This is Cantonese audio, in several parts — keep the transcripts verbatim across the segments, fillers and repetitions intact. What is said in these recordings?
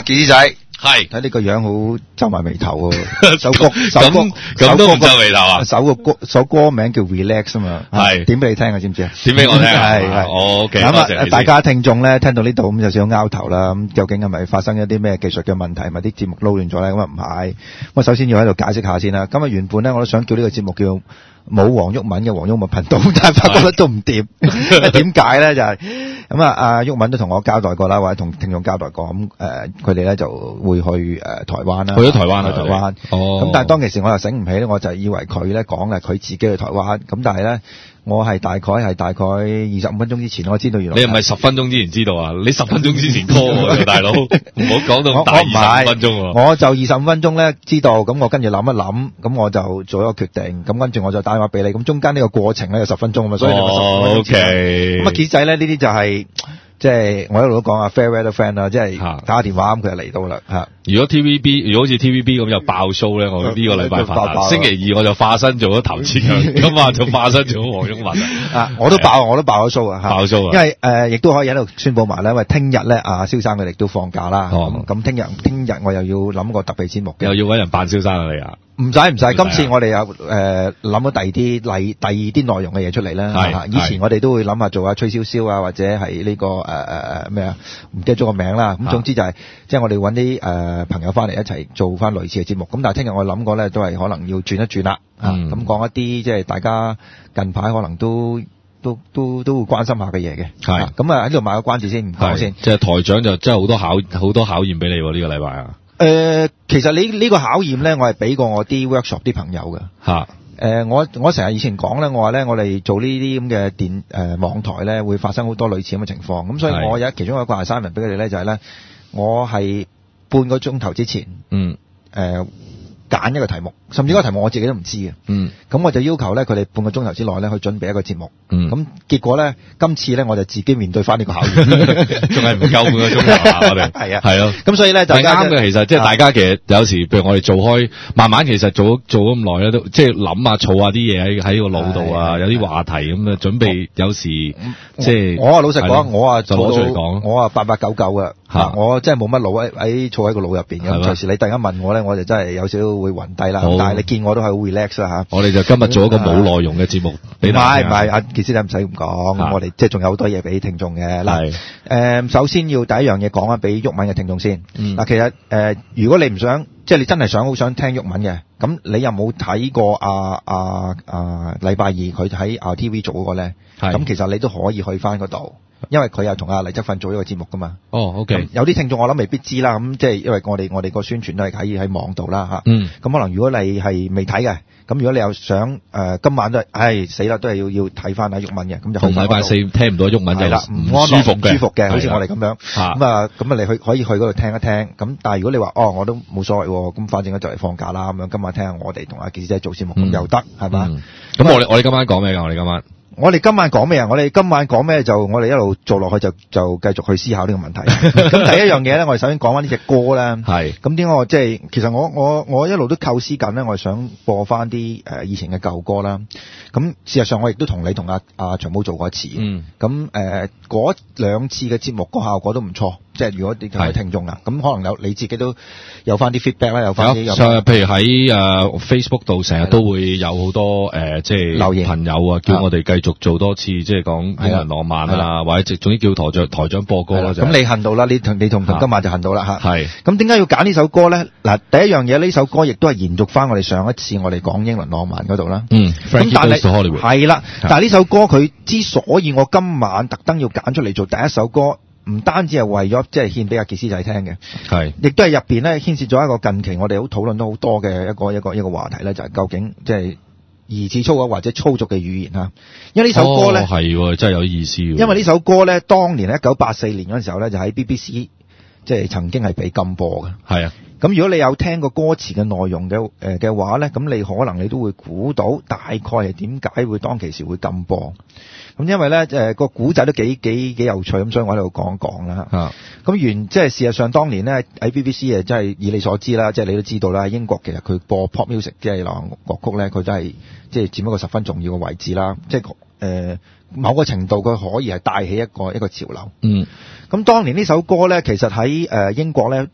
傑斯仔。 係睇呢個樣好皺埋眉頭喎，首歌首歌咁都唔皺眉頭啊？ 首個歌首歌名叫 Relax 啊嘛，係點俾你聽啊？知唔知啊？ 點俾我聽啊？ 係係 ，OK。 咁啊，大家聽眾咧聽到呢度咁有少少拗頭啦，咁究竟係咪發生一啲咩技術嘅問題，係咪啲節目撈亂咗咧？咁啊唔係，我首先要喺度解釋下先啦。今日原本咧我都想叫呢個節目叫冇黃毓民嘅黃毓民頻道，但係發覺得都唔掂。點解咧？就係咁啊！阿毓民都同我交代過啦，或者同聽眾交代過。咁誒，佢哋咧就會去誒台灣啦， 去咗台灣去台灣。 哦。 咁但係當其時我又醒唔起咧，我就以為佢咧講係佢自己去台灣。咁但係咧，我係大概係大概二十五分鐘之前，我知道原來你係咪十分鐘之前知道啊？你十分鐘之前 call 我大佬，唔好講到大二十五分鐘喎。 我就二十五分鐘咧知道，咁我跟住諗一諗，咁我就做一個決定，咁跟住我就打電話俾你。咁中間呢個過程咧有十分鐘啊嘛，所以你咪十分鐘。 O K。 咁啊，傑仔咧呢啲就係。即係我一路都講啊 fair weather friend 啦，即係打下電話咁佢就嚟到啦嚇。 如果 T V B 如果好似 T V B 咁又爆 show 咧，我呢個禮拜發達。星期二我就化身做咗投資人，今晚就化身做咗黃毓民啊！我都爆，我都爆咗 show 啊！ 爆 show 啊！ 因為誒，亦都可以喺度宣佈埋咧，因為聽日咧阿蕭生佢哋都放假啦。 哦。 咁聽日聽日我又要諗個特別節目嘅。 又要揾人扮蕭生啊你啊！ 唔使唔使，今次我哋又誒諗咗第二啲例第二啲內容嘅嘢出嚟啦。 係。 以前我哋都會諗下做下吹簫簫啊，或者係呢個誒誒誒咩啊？唔記得咗個名啦。咁總之就係即係我哋揾啲誒朋友翻嚟一齊做翻類似嘅節目。咁但係聽日我諗過咧，都係可能要轉一轉啦。嗯。咁講一啲即係大家近排可能都都都都會關心下嘅嘢嘅。係。咁啊喺度賣個關子先，唔講先。 即係台長就真係好多考好多考驗俾你喎，呢個禮拜啊！ 誒、呃，其實你呢個考驗咧，我係俾過我啲 workshop 啲朋友嘅。嚇。誒、呃，我我成日以前講咧，我話咧，我哋做呢啲咁嘅電誒、呃、網台咧，會發生好多類似咁嘅情況。咁所以我有其中一個 assignment 俾佢哋咧，就係、是、咧，我係半個鐘頭之前，嗯，誒、呃。揀一個題目，甚至嗰個題目我自己都唔知嘅。嗯，咁我就要求咧，佢哋半個鐘頭之內咧去準備一個節目。嗯，咁結果咧，今次咧我就自己面對翻呢個考驗， 仲係唔夠半個鐘頭啊！我哋係啊， 係咯。 咁所以咧就啱嘅，其實即係大家其實有時，譬如我哋做開，慢慢其實做做咗咁耐咧，都即係諗下、儲下啲嘢喺喺個腦度啊，有啲話題咁啊，準備有時即係。我啊老實講，我啊就攞出嚟講，我啊八八九九嘅。嚇！我真係冇乜腦喺喺儲喺個腦入邊嘅，隨時你突然間問我咧，我就真係有少少會暈低啦。但係你見我都係好 relax 啦嚇。 我哋就今日做一個冇內容嘅節目。唔係唔係，阿傑師弟唔使咁講，我哋即係仲有好多嘢俾聽眾嘅。嗱，誒首先要第一樣嘢講啊，俾毓民嘅聽眾先。嗱，其實誒，如果你唔想，即係你真係想好想聽毓民嘅，咁你有冇睇過啊啊啊禮拜二佢喺啊 T V 做嗰個咧？咁其實你都可以去翻嗰度。因為佢又同阿黎則奮做一個節目噶嘛。哦 ，OK。有啲聽眾我諗未必知啦，咁即係因為我哋我哋個宣傳都係喺喺網度啦嚇。嗯。咁可能如果你係未睇嘅，咁如果你又想誒、呃、今晚都係，唉死啦，都係要要睇翻阿毓民嘅，咁就好。禮拜四聽唔到毓民就係啦，唔舒服嘅，唔舒服嘅，好似我哋咁樣。咁啊，咁啊，你去可以去嗰度聽一聽。咁但係如果你話哦，我都冇所謂喎，咁反正就嚟放假啦，咁樣今晚聽下我哋同阿傑仔做節目咁又得係嘛？咁我哋我哋今晚講咩㗎？我哋今晚。我哋今晚講咩啊？我哋今晚講咩就我哋一路做落去就就繼續去思考呢個問題。咁第一樣嘢咧，我哋首先講翻呢隻歌咧。係。咁點解我即係其實我我我一路都構思緊咧，我係想播翻啲誒以前嘅舊歌啦。咁事實上我亦都同你同阿阿長毛做過一次。嗯。咁誒嗰兩次嘅節目個效果都唔錯。即係如果你同啲聽眾啊，咁可能有你自己都有翻啲 feedback 啦，有翻啲有。譬如喺誒 Facebook 度成日都會有好多誒即係留言朋友啊，叫我哋繼續做多次，即係講英倫浪漫啊，或者直總之叫台長台長播歌啦。咁你恨到啦，你同你同今晚就恨到啦嚇。係。咁點解要揀呢首歌咧？嗱，第一樣嘢呢首歌亦都係延續翻我哋上一次我哋講英倫浪漫嗰度啦。嗯。咁但係係啦，但係呢首歌佢之所以我今晚特登要揀出嚟做第一首歌。唔單止係為咗即係獻俾阿傑師仔聽嘅，係，亦都係入邊咧牽涉咗一個近期我哋好討論到好多嘅一個一個一個話題咧，就係、是、究竟即係疑似粗口或者粗俗嘅語言嚇。因為呢首歌咧係、哦、真係有意思嘅。因為呢首歌咧，當年一九八四年嗰陣時候咧，就喺 B B C 即係曾經係被禁播嘅。係啊。咁如果你有聽過歌詞嘅內容嘅誒嘅話咧，咁你可能你都會估到大概係點解會當其時會禁播。咁因為咧誒個古仔都幾幾幾有趣，咁所以我喺度講一講啦嚇。咁原即係事實上當年咧喺 B B C 誒，即係以你所知啦，即係你都知道啦，英國其實佢播 pop music 即係流行樂曲咧，佢都係即係佔一個十分重要嘅位置啦。即係誒、呃、某個程度佢可以係帶起一個一個潮流。嗯。咁當年呢首歌咧，其實喺誒英國咧。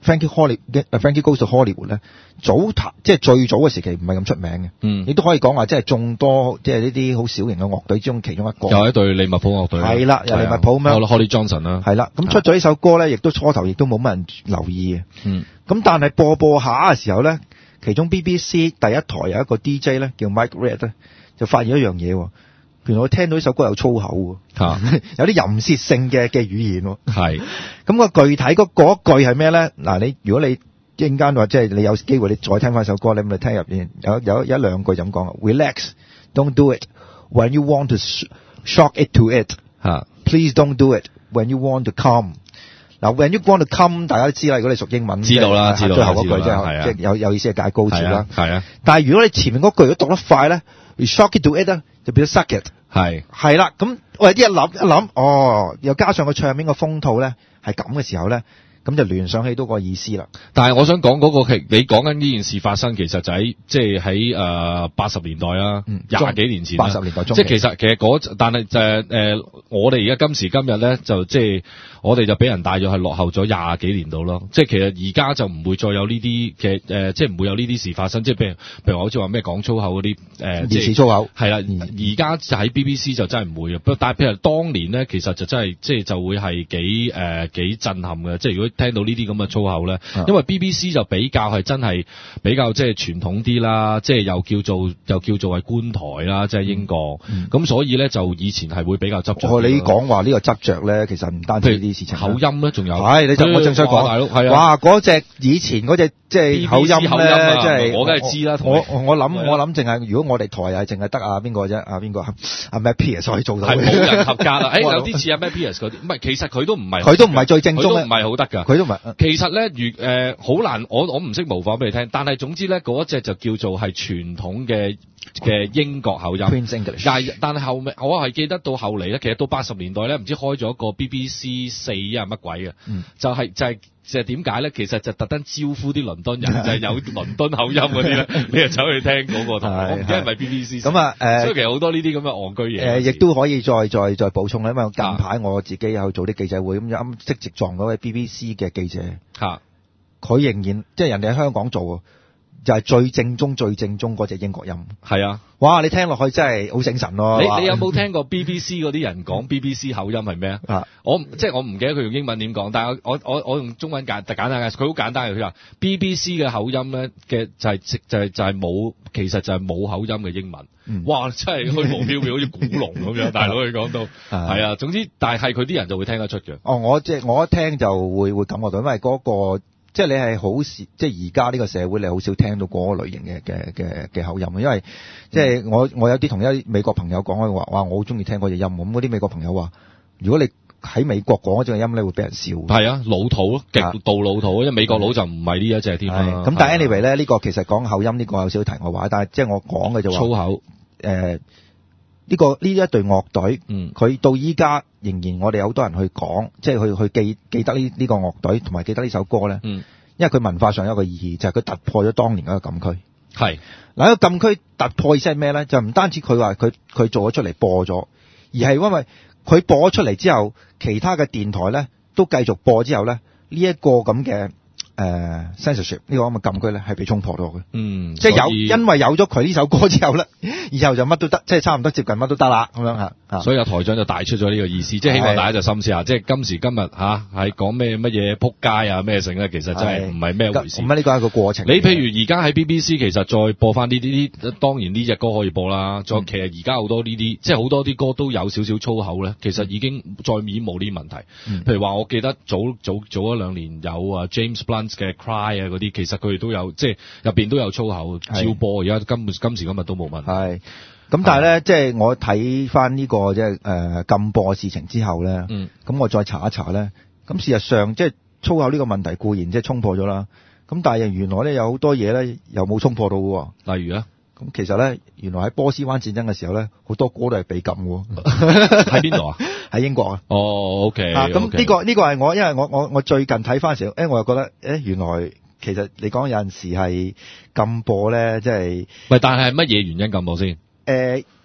Frankie Hollywood，Frankie Goes to Hollywood 咧，早即係最早嘅時期唔係咁出名嘅， 嗯， 亦都可以講話即係眾多即係呢啲好小型嘅樂隊之中其中一個。 又一隊利物浦樂隊。 係啦，又利物浦咁樣。 Holly Johnson 啦。 係啦，咁出咗呢首歌咧，亦都初頭亦都冇乜人留意嘅。 嗯。 咁但係播播下嘅時候咧，其中 B B C 第一台有一個 D J 咧叫 Mike Red 咧，就發現一樣嘢喎。原來我聽到呢首歌有粗口喎， 啊、 有啲淫褻性嘅嘅語言喎。 係， 咁個具體嗰嗰一句係咩咧？嗱，你如果你一陣間話即係你有機會你再聽翻首歌，你咪聽入邊有有有一兩句就咁講啊 ，Relax, don't do it when you want to shock it to it、啊。Please don't do it when you want to come。嗱 ，when you want to come， 大家都知啦。如果你熟英文， 知道啦，知道。 最後嗰句即係即係有有意思係解高潮啦。 係啊。 但係如果你前面嗰句如果讀得快咧 ，shock it to it 咧，就變咗 suck it。係係啦，咁我哋一諗一諗，哦，又加上個唱片個封套咧係咁嘅時候咧，咁就聯想起到個意思啦。 但係我想講嗰、嗰個，你講緊呢件事發生，其實就喺即係喺誒八十年代啦，廿、嗯、幾年前， 八十年代中， 即係其實其實嗰，但係就係誒，我哋而家今時今日咧，就即係我哋就俾人帶咗係落後咗廿幾年度咯。即係其實而家就唔會再有呢啲嘅誒，即係唔會有呢啲事發生。即係譬如譬如好似話咩講粗口嗰啲誒， 疑似粗口係啦。而家就喺 B B C 就真係唔會嘅。不過但係譬如當年咧，其實就真係即係就會係幾誒幾震撼嘅。即係如果聽到呢啲咁嘅粗口咧，因為 B B C 就比較係真係比較即係傳統啲啦，即係又叫做又叫做係官台啦，即係英國。咁、嗯、所以咧就以前係會比較執着。 哦，你講話呢個執着咧，其實唔單止呢啲事情。 口音咧，仲有係你就我正想講，大佬係啊，哇嗰隻以前嗰隻即係口音咧，即係我梗係知啦。 我我諗我諗淨係如果我哋台係淨係得啊邊個啫？啊邊個啊 Matt Pierce 可以做到。係冇人合格啦。誒有啲似阿 Matt Pierce 嗰啲，唔係其實佢都唔係， 佢都唔係最正宗， 佢都唔係好得㗎。 佢都唔係。 其實咧，如誒好難，我我唔識模仿俾你聽，但係總之咧嗰隻就叫做係傳統嘅嘅英國口音。但係但係後尾我係記得到後嚟咧，其實到八十年代咧，唔知開咗一個 B B C 四啊乜鬼嘅、嗯，就係、是、就係、是。就係點解咧？其實就特登招呼啲倫敦人，就係有倫敦口音嗰啲咧，你就走去聽嗰個台。我唔記得係咪 B B C。咁啊，誒，所以其實好多呢啲咁嘅戇居嘢。誒，亦都可以再再再補充啦，因為近排我自己有做啲記者會，咁啱即直撞嗰位 B B C 嘅記者。嚇！佢仍然即係人哋喺香港做，就係、是、最正宗、最正宗嗰隻英國音。係啊！哇！你聽落去真係好醒神咯。你你有冇聽過 B B C 嗰啲人講 B B C 口音係咩啊？我即係我唔記得佢用英文點講，但係我我我用中文簡簡單嘅，佢好簡單嘅。佢話 B B C 嘅口音咧嘅就係、是、就係、是、就係、是、冇，其實就係冇口音嘅英文。嗯、哇！真係虛無縹緲，好似古龍咁樣。大佬佢講到係啊，總之但係佢啲人就會聽得出嘅。哦，我即係我一聽就會會感覺到，因為嗰、那個。即係你係好少，即係而家呢個社會你好少聽到嗰個類型嘅嘅嘅嘅口音，因為即係我我有啲同一啲美國朋友講嘅話，哇，我好中意聽嗰隻音，咁嗰啲美國朋友話，如果你喺美國講嗰隻音咧，會俾人笑。係啊，老土咯，極度老土，因為美國佬就唔係呢一隻添啦。咁但係 anyway 咧，呢、呢個其實講口音呢個有少少題外話，但係即係我講嘅就話粗口誒。呃呢、這個呢一隊樂隊，佢、嗯、到依家仍然我哋有好多人去講，即係去去記記得呢呢個樂隊，同埋記得呢首歌咧、嗯。因為佢文化上有一個意義，就係、是、佢突破咗當年嗰個禁區。係嗱，一個禁區突破意思係咩咧？就唔單止佢話佢佢做咗出嚟播咗，而係因為佢播咗出嚟之後，其他嘅電台咧都繼續播之後咧，呢、這、一個咁嘅。誒、uh, censorship 呢個咁嘅禁區咧係被衝破咗嘅，嗯，即係有因為有咗佢呢首歌之後咧，以後就乜都得，即係差唔多接近乜都得啦咁樣嚇。所以阿台長就帶出咗呢個意思，即係希望大家就深思下，即係今時今日嚇係講咩乜嘢撲街啊咩成咧，其實真係唔係咩回事。咁啊呢個係一個過程。你譬如而家喺 B B C 其實再播翻呢啲啲，當然呢隻歌可以播啦。再、嗯、其實而家好多呢啲，即係好多啲歌都有少少粗口咧，其實已經再已經冇呢啲問題。嗯、譬如話，我記得早早早一兩年有啊 James Blunt 嘅 Cry 啊嗰啲，其實佢哋都有即係入邊都有粗口照播，而家今今時今日都冇問題。係咁，但係咧，即係我睇翻呢個即係誒禁播嘅事情之後咧，咁、嗯、我再查一查咧，咁事實上即係粗口呢個問題固然即係衝破咗啦，咁但係原來咧有好多嘢咧又冇衝破到嘅。例如咧，咁其實咧原來喺波斯灣戰爭嘅時候咧，好多歌都係被禁嘅。喺邊度啊？喺英國啊。哦 ，OK。啊，咁呢個呢個係我，因為我我我最近睇翻時候，誒我又覺得誒原來其實你講有陣時係禁播咧，即係喂，但係乜嘢原因禁播先？誒、呃，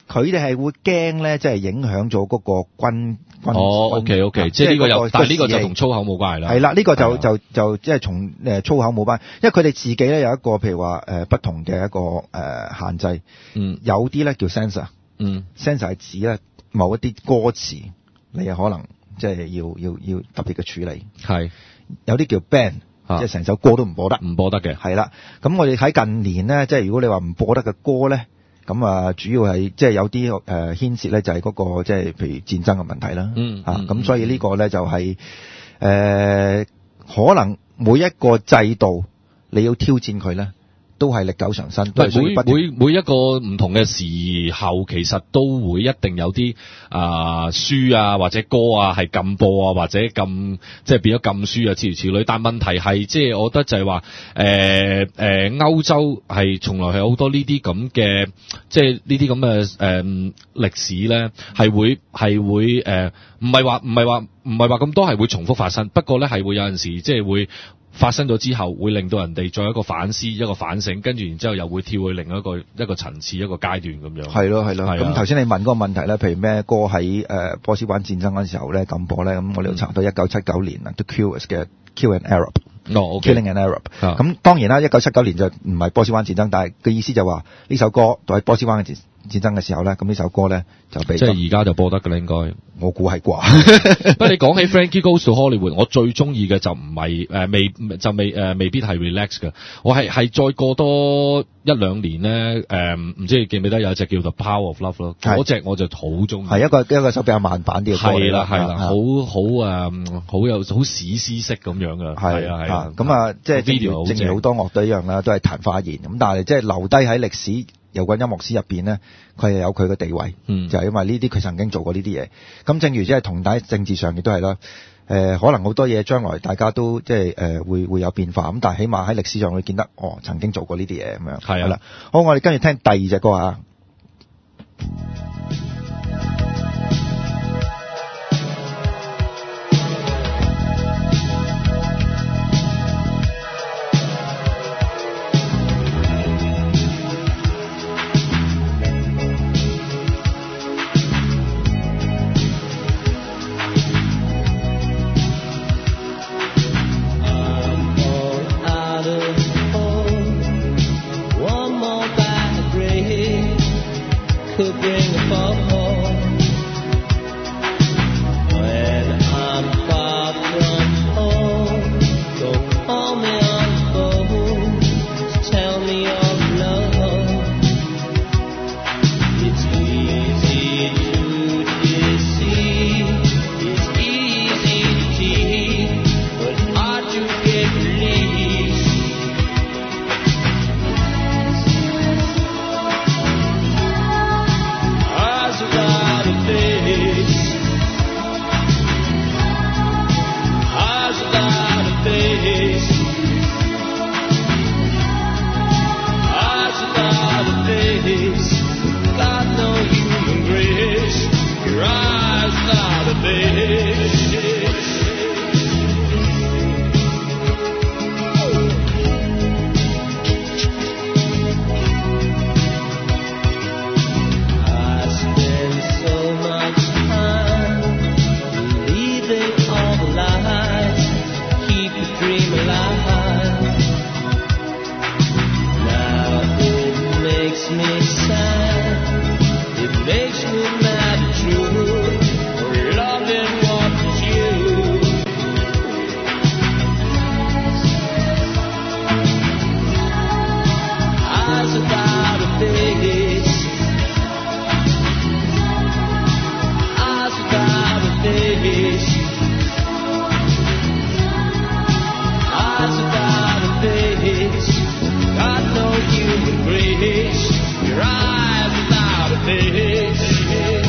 佢哋係會驚咧，即係影響咗嗰個軍軍。 哦 ，OK OK，即係呢個有，但係呢個就同粗口冇關係啦。 係啦，呢個就就就即係從誒粗口冇關係，因為佢哋自己咧有一個譬如話誒不同嘅一個誒限制。 嗯。 有啲咧叫 censor。 嗯。 censor 係指咧某一啲歌詞，你係可能即係要要要特別嘅處理。係。有啲叫 ban。即係成首歌都唔播得， 唔播得嘅。 係啦，咁我哋喺近年咧，即係如果你話唔播得嘅歌咧，咁啊主要係即係有啲誒、呃、牽涉咧，就係、是、嗰、那個即係譬如戰爭嘅問題啦。嗯，嚇、嗯，咁、啊、所以呢個咧就係、是、誒、呃、可能每一個制度你要挑戰佢咧，都係歷久常新。都係每每每一個唔同嘅時候，其實都會一定有啲啊、呃、書啊或者歌啊係禁播啊或者禁即係變咗禁書啊諸如此類。但問題係即係我覺得就係話誒誒歐洲係從來係有好多呢啲咁嘅即係呢啲咁嘅誒歷史咧係會係會誒唔係話唔係話唔係話咁多係會重複發生，不過咧係會有陣時即係會。發生咗之後，會令到人哋再一個反思、一個反省，跟住然之後又會跳去另一個一個層次、一個階段咁樣。係咯，係咯。咁頭先你問嗰個問題咧，譬如咩歌喺誒波斯灣戰爭嗰陣時候咧禁播咧，咁我哋都查到一九七九年啊 The Cures 嘅 Kill an Arab。哦 ，Killing an Arab。咁當然啦，一九七九年就唔係波斯灣戰爭，但係嘅意思就話呢首歌都喺波斯灣嘅戰戰爭嘅時候咧，咁呢首歌咧就被即係而家就播得㗎啦，應該我估係啩。不過你講起 Frankie Goes to Hollywood， 我最中意嘅就唔係誒未就未誒、呃、未必係 Relax 嘅，我係係再過多一兩年咧誒，唔知你記唔記得有一隻叫做 Power of Love 咯，嗰隻我就好中意。係一個一個首比較慢版啲嘅歌。係啦係啦，好好誒好有好史詩式咁樣嘅。係啊係啊，咁啊即係正如好多樂隊一樣啦，都係曇花言咁，但係即係留低喺歷史搖滾音樂史入邊咧，佢係有佢嘅地位，嗯、就係、是、因為呢啲佢曾經做過呢啲嘢。咁正如即係同喺政治上亦都係啦，誒、呃、可能好多嘢將來大家都即係誒會會有變化，咁但係起碼喺歷史上會見得哦曾經做過呢啲嘢咁樣。係啦，好，我哋跟住聽第二隻歌啊。 Your eyes without a face.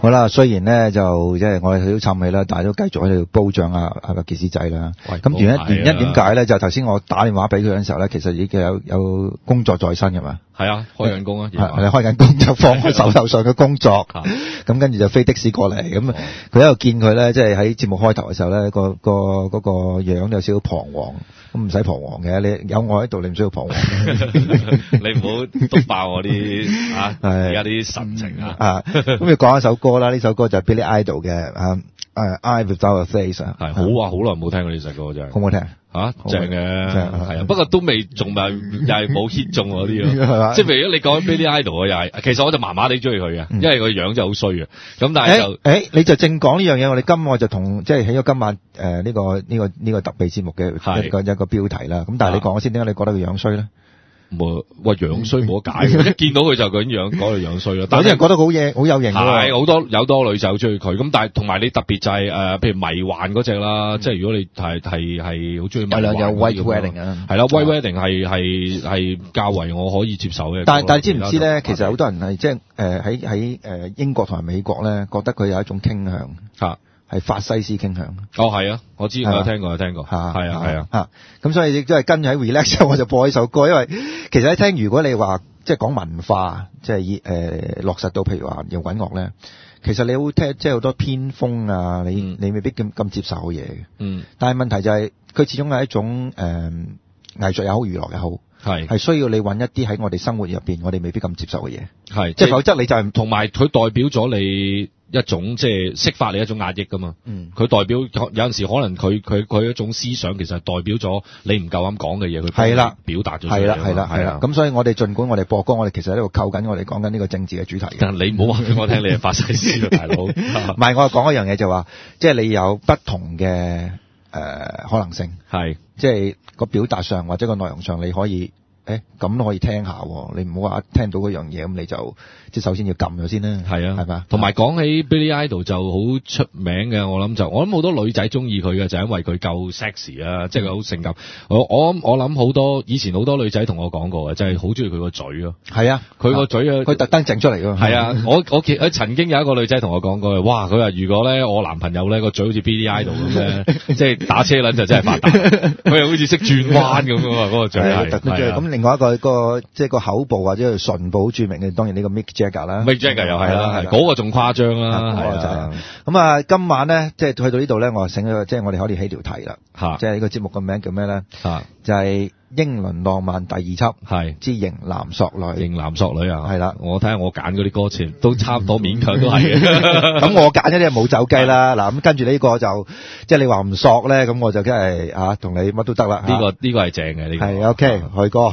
好啦，雖然咧就即係我哋都氹氣啦，但係都繼續喺度褒獎啊啊個傑斯仔啦。咁原因原因點解咧？就頭先我打電話俾佢嗰陣時候咧，其實已經有有工作在身㗎嘛。 係啊，開緊工啊， 係你開緊工就放開手頭上嘅工作，咁跟住就飛的士過嚟。咁佢喺度見佢咧，即係喺節目開頭嘅時候咧，個個嗰個樣有少少彷徨。咁唔使彷徨嘅，你有我喺度，你唔需要彷徨。 你唔好篤爆我啲啊，而家啲神情啊。啊， 咁要講一首歌啦，呢首歌就係 Billy Idol 嘅啊。誒 I Without a Face 啊， 係好啊，好耐冇聽過呢首歌真係， 好唔好聽嚇？正嘅，係啊，不過都未仲咪又係冇 hit 中嗰啲咯，即係譬如你講 Billy Idol 啊，又係其實我就麻麻地中意佢嘅，因為個樣就好衰嘅，咁但係就誒你就正講呢樣嘢，我哋今我就同即係起咗今晚誒呢個呢個呢個特備節目嘅一個一個標題啦，咁但係你講先，點解你覺得佢樣衰咧？ 冇，喂樣衰冇得解，一見到佢就咁樣講佢樣衰咯。但有啲人覺得好嘢，好有型喎。 係好多有多女仔好中意佢，咁但係同埋你特別就係誒，譬如迷幻嗰隻啦，即係如果你係係係好中意迷幻。係啦，有 White Wedding 啊。係啦 ，White Wedding 係係係較為我可以接受嘅。但係但係知唔知咧？其實好多人係即係誒喺喺誒英國同埋美國咧，覺得佢有一種傾向嚇。係法西斯傾向。哦，係啊，我知，我有聽過，有聽過。係啊，係啊，嚇。咁所以亦都係跟住喺 relax 之後，我就播呢首歌，因為其實一聽，如果你話即係講文化，即係以誒落實到譬如話搖滾樂咧，其實你會聽即係好多偏鋒啊，你、嗯、你未必咁咁接受嘅嘢嘅。嗯。但係問題就係、是、佢始終係一種誒、呃、藝術又好，娛樂又好，係係需要你揾一啲喺我哋生活入邊，我哋未必咁接受嘅嘢。係，即係否則你就係同埋佢代表咗你。一種即係釋發你一種壓抑噶嘛，嗯，佢代表有陣時可能佢佢佢一種思想其實係代表咗你唔夠膽講嘅嘢，佢係啦表達咗出嚟，係啦係啦係啦，咁所以我哋盡管我哋播歌，我哋其實喺度扣緊我哋講緊呢個政治嘅主題。但係你唔好話俾我聽你係法西斯啊，大佬。唔係，我係講一樣嘢就話，即係你有不同嘅誒、呃、可能性，係即係個表達上或者個內容上你可以。誒咁都可以聽下，你唔好話一聽到嗰樣嘢咁你就即係首先要撳咗先啦。係啊，係嘛？同埋講起 Billy Idol 就好出名嘅，我諗就我諗好多女仔中意佢嘅就係因為佢夠 sexy 啊，即係佢好性感。我我我諗好多以前好多女仔同我講過嘅，就係好中意佢個嘴咯。係啊，佢個嘴啊，佢特登整出嚟㗎。係啊，我我其曾經有一個女仔同我講過，哇！佢話如果咧我男朋友咧個嘴好似 Billy Idol 咁咧，即係打車輪就真係發達。佢又好似識轉彎咁㗎嘛，嗰個嘴係。咁另外一個個即係個口部或者係唇部好著名嘅，當然呢個 Mick Jagger 啦 ，Mick Jagger 又係啦，係嗰個仲誇張啦，係啊。咁啊，今晚咧即係去到呢度咧，我醒咗，即係我哋可以起條題啦，即係呢個節目嘅名叫咩咧？就係英倫浪漫第二輯，係之型男索女，型男索女啊，係啦。我睇下我揀嗰啲歌詞都差唔多，勉強都係。咁我揀嗰啲係冇走雞啦。嗱，咁跟住呢個就即係你話唔索咧，咁我就梗係啊同你乜都得啦。呢個呢個係正嘅呢個。係 OK，去歌。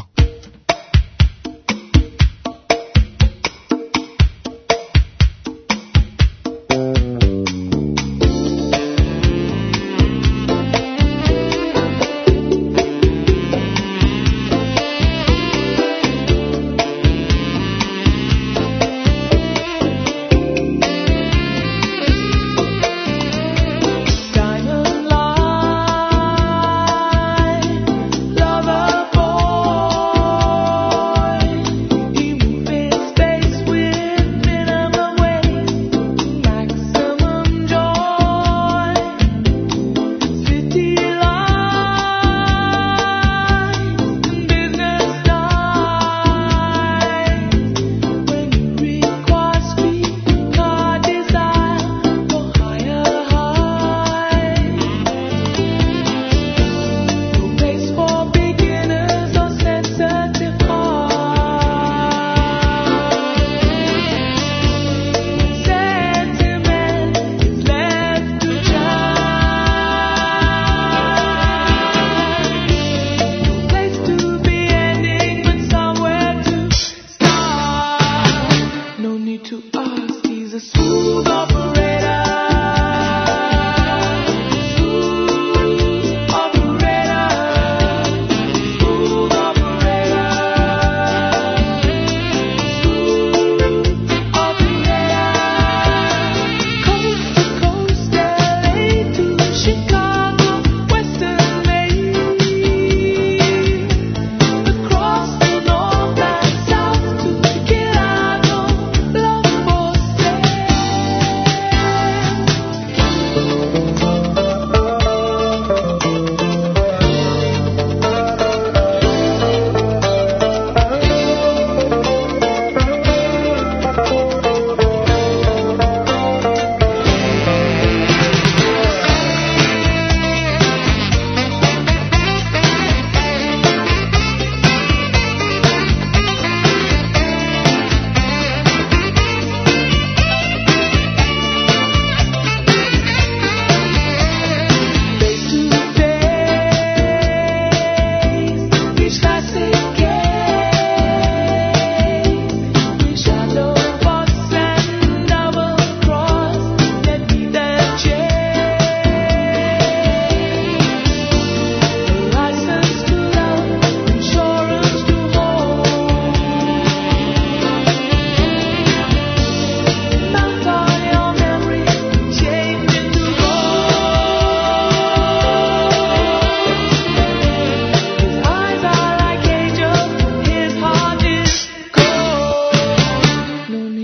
Lover boy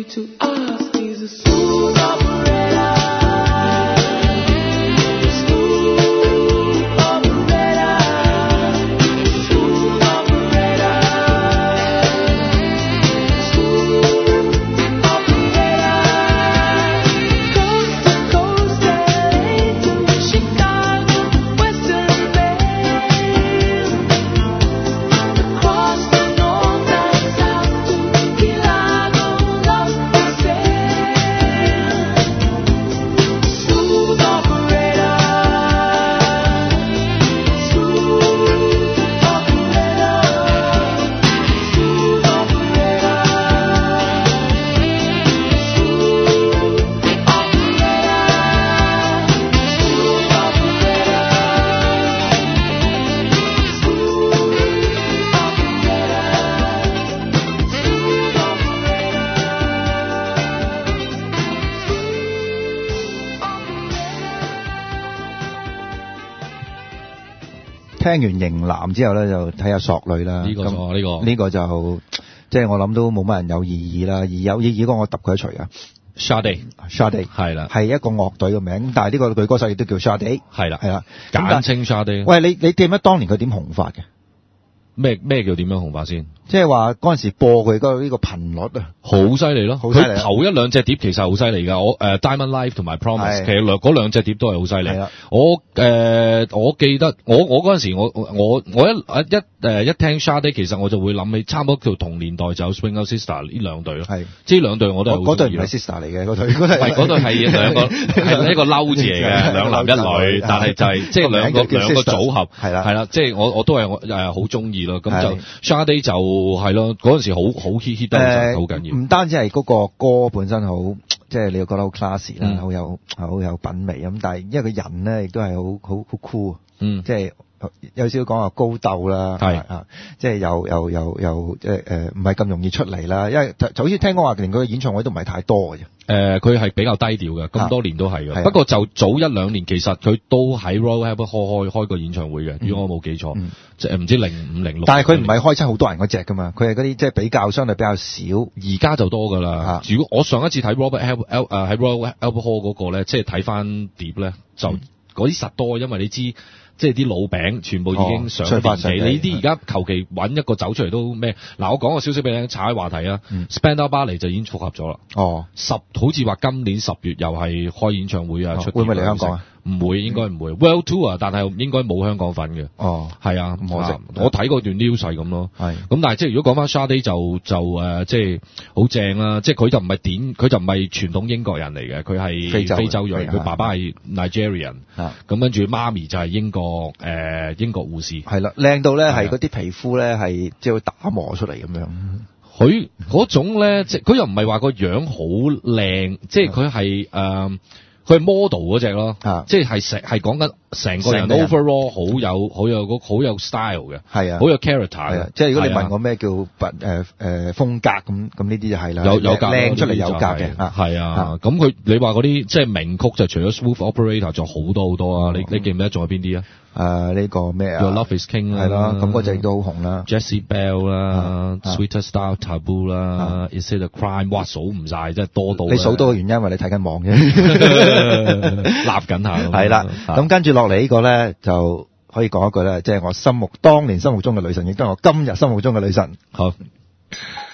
聽完型男之後咧，就睇下索女啦。 呢、這個呢、這個呢、這個就即係我諗都冇乜人有異議啦。而有異議嗰個我揼佢一錘啊。 Sade，Sade 係啦， 係一個樂隊嘅名，但係呢個女歌手亦都叫 Sade， 係啦， 係啦， 簡稱 Sade。 喂，你你記唔記得當年佢點紅法嘅？ 咩咩叫點樣紅法先？ 即係話嗰陣時播佢嗰呢個頻率啊， 好犀利咯！ 佢頭一兩隻碟其實好犀利㗎。我誒、呃、Diamond Life 同埋 Promise， 其實兩嗰兩隻碟都係好犀利。我誒、呃、我記得我我嗰陣時我我我一一誒一,一聽 Sade， 其實我就會諗起差唔多叫同年代就有 Swing Out Sister 呢兩隊咯。係，即係兩隊我都係好中意。嗰隊唔係 Sister 嚟嘅，嗰隊嗰隊係嗰隊係兩個係一個嬲字嚟嘅，兩男一女，但係就係即係兩個兩個組合係啦係啦，即係我我都係我誒好中意咯。咁就 Sade 就係咯，嗰陣時好好 hit hit 到好緊要。唔單止係嗰個歌本身好，即係你又覺得好 classy 啦，好有好有品味咁。但係因為個人咧，亦都係好好好 cool，嗯，即係有少少講話高鬥啦，係啊，即係又又又又即係誒，唔係咁容易出嚟啦。因為就就好似聽講話，連佢嘅演唱會都唔係太多嘅啫。誒，佢係比較低調嘅，咁多年都係嘅。不過就早一兩年，其實佢都喺 Royal Albert Hall 開開過演唱會嘅，如果我冇記錯，即係唔知零五零六。但係佢唔係開親好多人嗰隻噶嘛，佢係嗰啲即係比較相對比較少。而家就多噶啦。如果我上一次睇 Robert Albert 誒喺 Royal Albert Hall 嗰個咧，即係睇翻碟咧，就嗰啲實多，因為你知。即係啲老餅全部已經上年紀，你啲而家求其揾一個走出嚟都咩？嗱，我講個少少俾你炒開話題啊。嗯、Spandau Ballet 就已經復合咗啦。哦，十好似話今年十月又係開演唱會啊，哦、出會唔會嚟香港啊？唔會，應該唔會。World Tour 但係應該冇香港份嘅。哦，係啊，可惜。我睇過段 news 係咁咯。係。咁但係即係如果講翻 Sade 就就誒即係好正啦，即係佢就唔係典，佢就唔係傳統英國人嚟嘅，佢係非洲非洲裔，佢爸爸係 Nigerian。咁跟住媽咪就係英國誒、呃、英國護士。係啦，靚到咧係嗰啲皮膚咧係即係會打磨出嚟咁樣。佢嗰種咧即係佢又唔係話個樣好靚，即係佢係誒。佢係 model 嗰隻咯，啊、即係成係講緊成個人 overall 好有好有個好有 style 嘅，係啊，好有 character 嘅。即係如果你問我咩叫誒誒、呃、風格咁咁呢啲就係啦，有有格靚出嚟有格嘅，係啊。咁佢你話嗰啲即係名曲就除咗 Smooth Operator 仲好多好多啊！嗯、你你記唔記得仲有邊啲啊？誒、呃、呢、這個咩啊 ？Your Love Is King 啦，係啦，咁嗰隻亦都好紅啦。Jessie Bell 啦、啊、，Sweeter Style Taboo 啦、啊、，Is It a Crime？ 哇，數唔晒，真係多到。你數多嘅原因，因為你睇緊網嘅，立緊下。係啦，咁跟住落嚟呢個咧，就可以講一句咧，即、就、係、是、我心目當年心目中嘅女神，亦都係我今日心目中嘅女神。好。